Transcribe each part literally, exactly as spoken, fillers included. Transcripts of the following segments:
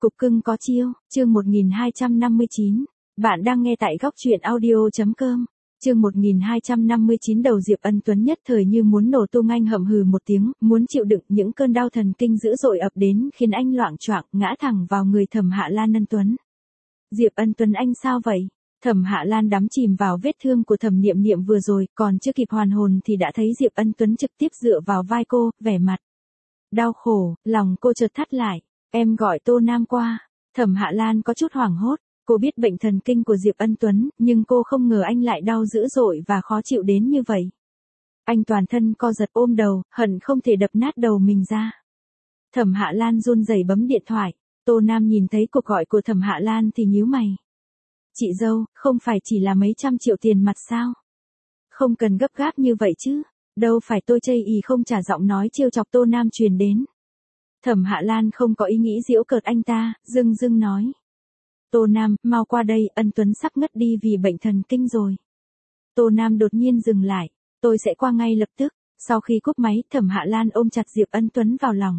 Cục cưng có chiêu, chương một nghìn hai trăm năm mươi chín. Bạn đang nghe tại góc truyện audio.com. Chương một nghìn hai trăm năm mươi chín. Đầu Diệp Ân Tuấn nhất thời như muốn nổ tung, anh hậm hừ một tiếng, muốn chịu đựng những cơn đau thần kinh dữ dội ập đến khiến anh loạng choạng ngã thẳng vào người Thẩm Hạ Lan Ân Tuấn. Diệp Ân Tuấn, anh sao vậy? Thẩm Hạ Lan đắm chìm vào vết thương của Thẩm Niệm Niệm vừa rồi, còn chưa kịp hoàn hồn thì đã thấy Diệp Ân Tuấn trực tiếp dựa vào vai cô, vẻ mặt đau khổ, lòng cô chợt thắt lại. Em gọi Tô Nam qua. Thẩm Hạ Lan có chút hoảng hốt, cô biết bệnh thần kinh của Diệp Ân Tuấn, nhưng cô không ngờ anh lại đau dữ dội và khó chịu đến như vậy. Anh toàn thân co giật ôm đầu, hận không thể đập nát đầu mình ra. Thẩm Hạ Lan run rẩy bấm điện thoại. Tô Nam nhìn thấy cuộc gọi của Thẩm Hạ Lan thì nhíu mày. Chị dâu, không phải chỉ là mấy trăm triệu tiền mặt sao? Không cần gấp gáp như vậy chứ. Đâu phải tôi chây ì không trả, giọng nói trêu chọc Tô Nam truyền đến. Thẩm Hạ Lan không có ý nghĩ giễu cợt anh ta, dưng dưng nói. Tô Nam, mau qua đây, Ân Tuấn sắp ngất đi vì bệnh thần kinh rồi. Tô Nam đột nhiên dừng lại. Tôi sẽ qua ngay lập tức. Sau khi cúp máy, Thẩm Hạ Lan ôm chặt Diệp Ân Tuấn vào lòng.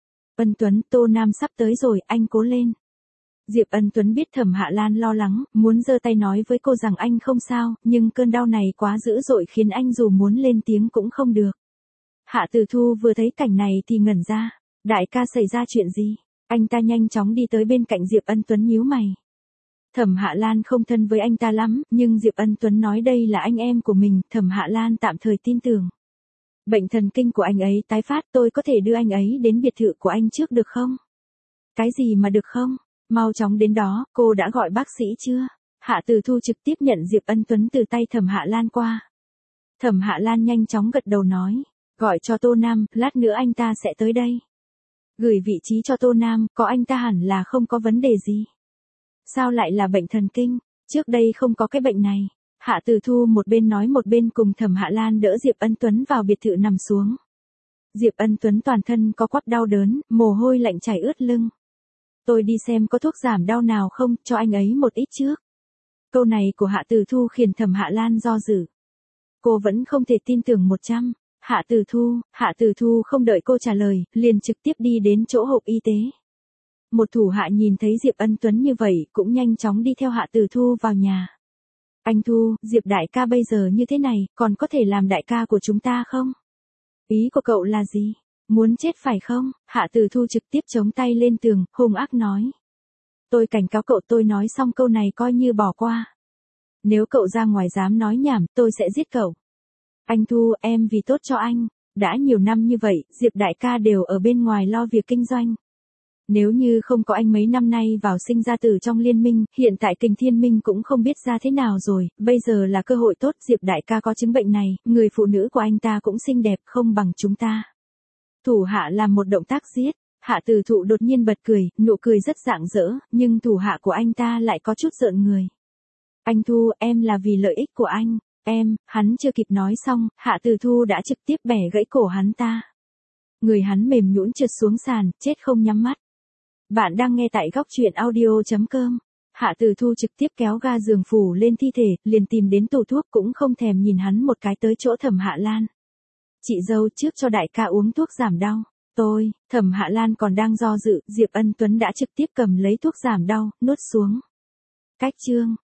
Ân Tuấn, Tô Nam sắp tới rồi, anh cố lên. Diệp Ân Tuấn biết Thẩm Hạ Lan lo lắng, muốn giơ tay nói với cô rằng anh không sao, nhưng cơn đau này quá dữ dội khiến anh dù muốn lên tiếng cũng không được. Hạ Tử Thu vừa thấy cảnh này thì ngẩn ra. Đại ca, xảy ra chuyện gì? Anh ta nhanh chóng đi tới bên cạnh Diệp Ân Tuấn, nhíu mày. Thẩm Hạ Lan không thân với anh ta lắm, nhưng Diệp Ân Tuấn nói đây là anh em của mình, Thẩm Hạ Lan tạm thời tin tưởng. Bệnh thần kinh của anh ấy tái phát, tôi có thể đưa anh ấy đến biệt thự của anh trước được không? Cái gì mà được không? Mau chóng đến đó, cô đã gọi bác sĩ chưa? Hạ Tử Thu trực tiếp nhận Diệp Ân Tuấn từ tay Thẩm Hạ Lan qua. Thẩm Hạ Lan nhanh chóng gật đầu nói, gọi cho Tô Nam, lát nữa anh ta sẽ tới đây. Gửi vị trí cho Tô Nam, có anh ta hẳn là không có vấn đề gì. Sao lại là bệnh thần kinh? Trước đây không có cái bệnh này. Hạ Tử Thu một bên nói một bên cùng Thẩm Hạ Lan đỡ Diệp Ân Tuấn vào biệt thự nằm xuống. Diệp Ân Tuấn toàn thân có quắp đau đớn, mồ hôi lạnh chảy ướt lưng. Tôi đi xem có thuốc giảm đau nào không, cho anh ấy một ít trước. Câu này của Hạ Tử Thu khiến Thẩm Hạ Lan do dự. Cô vẫn không thể tin tưởng một trăm. Hạ Tử Thu, Hạ Tử Thu không đợi cô trả lời, liền trực tiếp đi đến chỗ hộp y tế. Một thủ hạ nhìn thấy Diệp Ân Tuấn như vậy, cũng nhanh chóng đi theo Hạ Tử Thu vào nhà. Anh Thu, Diệp đại ca bây giờ như thế này, còn có thể làm đại ca của chúng ta không? Ý của cậu là gì? Muốn chết phải không? Hạ Tử Thu trực tiếp chống tay lên tường, hung ác nói. Tôi cảnh cáo cậu, tôi nói xong câu này coi như bỏ qua. Nếu cậu ra ngoài dám nói nhảm, tôi sẽ giết cậu. Anh Thu, em vì tốt cho anh. Đã nhiều năm như vậy, Diệp đại ca đều ở bên ngoài lo việc kinh doanh. Nếu như không có anh mấy năm nay vào sinh ra tử trong liên minh, hiện tại Kình Thiên Minh cũng không biết ra thế nào rồi, bây giờ là cơ hội tốt. Diệp đại ca có chứng bệnh này, người phụ nữ của anh ta cũng xinh đẹp không bằng chúng ta. Thủ hạ làm một động tác giết. Hạ Tử Thụ đột nhiên bật cười, nụ cười rất rạng rỡ, nhưng thủ hạ của anh ta lại có chút rợn người. Anh Thu, em là vì lợi ích của anh. Em, hắn chưa kịp nói xong, Hạ Tử Thu đã trực tiếp bẻ gãy cổ hắn ta. Người hắn mềm nhũn trượt xuống sàn, chết không nhắm mắt. Bạn đang nghe tại góc truyện audio.com. Hạ Tử Thu trực tiếp kéo ga giường phủ lên thi thể, liền tìm đến tủ thuốc cũng không thèm nhìn hắn một cái tới chỗ Thẩm Hạ Lan. Chị dâu, trước cho đại ca uống thuốc giảm đau. Tôi, Thẩm Hạ Lan còn đang do dự, Diệp Ân Tuấn đã trực tiếp cầm lấy thuốc giảm đau, nuốt xuống. Cách chương.